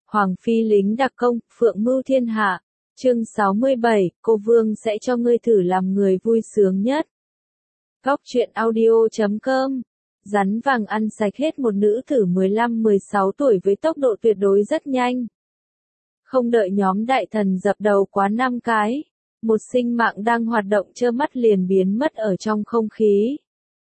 Hoàng phi lính đặc công, phượng mưu thiên hạ. Chương 67, cô Vương sẽ cho ngươi thử làm người vui sướng nhất. Góc truyện audio.com. Rắn vàng ăn sạch hết một nữ tử 15-16 tuổi với tốc độ tuyệt đối rất nhanh. Không đợi nhóm đại thần dập đầu quá 5 cái, một sinh mạng đang hoạt động trơ mắt liền biến mất ở trong không khí.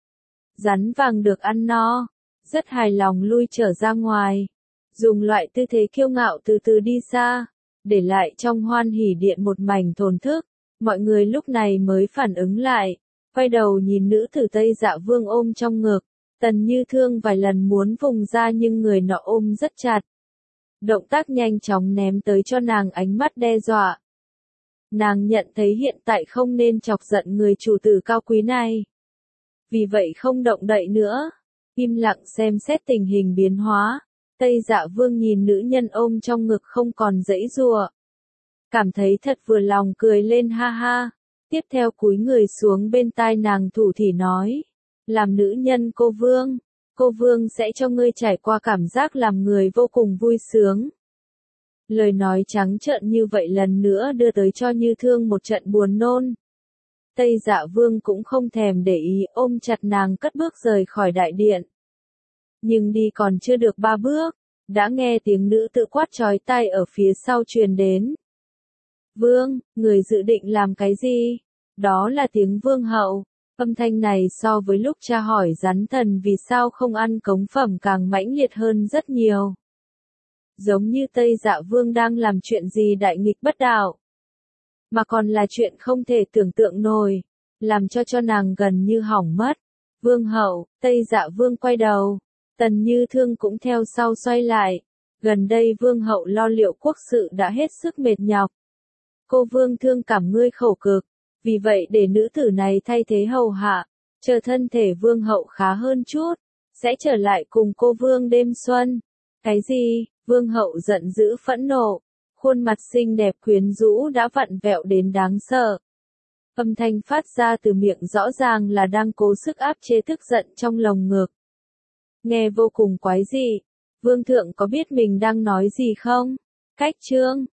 Rắn vàng được ăn no, rất hài lòng lui trở ra ngoài, dùng loại tư thế kiêu ngạo từ từ đi xa, để lại trong hoan hỉ điện một mảnh thổn thức. Mọi người lúc này mới phản ứng lại, quay đầu nhìn nữ tử Tây Dạ Vương ôm trong ngực. Tần Như Thương vài lần muốn vùng ra nhưng người nọ ôm rất chặt. Động tác nhanh chóng ném tới cho nàng ánh mắt đe dọa. Nàng nhận thấy hiện tại không nên chọc giận người chủ tử cao quý này. Vì vậy không động đậy nữa, im lặng xem xét tình hình biến hóa. Tây Dạ Vương nhìn nữ nhân ôm trong ngực không còn giãy giụa, cảm thấy thật vừa lòng cười lên ha ha. Tiếp theo cúi người xuống bên tai nàng thủ thỉ nói, làm nữ nhân cô Vương sẽ cho ngươi trải qua cảm giác làm người vô cùng vui sướng. Lời nói trắng trợn như vậy lần nữa đưa tới cho Như Thương một trận buồn nôn. Tây Dạ Vương cũng không thèm để ý, ôm chặt nàng cất bước rời khỏi đại điện. Nhưng đi còn chưa được 3 bước, đã nghe tiếng nữ tự quát chói tai ở phía sau truyền đến. Vương, người dự định làm cái gì? Đó là tiếng vương hậu. Âm thanh này so với lúc cha hỏi rắn thần vì sao không ăn cống phẩm càng mãnh liệt hơn rất nhiều. Giống như Tây Dạ Vương đang làm chuyện gì đại nghịch bất đạo. Mà còn là chuyện không thể tưởng tượng nổi, làm cho nàng gần như hỏng mất. Vương hậu, Tây Dạ Vương quay đầu, Tần Như Thương cũng theo sau xoay lại. Gần đây Vương hậu lo liệu quốc sự đã hết sức mệt nhọc. Cô Vương thương cảm ngươi khổ cực, vì vậy để nữ tử này thay thế hầu hạ, chờ thân thể Vương hậu khá hơn chút, sẽ trở lại cùng cô Vương đêm xuân. Cái gì? Vương hậu giận dữ phẫn nộ, khuôn mặt xinh đẹp quyến rũ đã vặn vẹo đến đáng sợ. Âm thanh phát ra từ miệng rõ ràng là đang cố sức áp chế tức giận trong lồng ngực. Nghe vô cùng quái dị. Vương thượng có biết mình đang nói gì không? Cách chương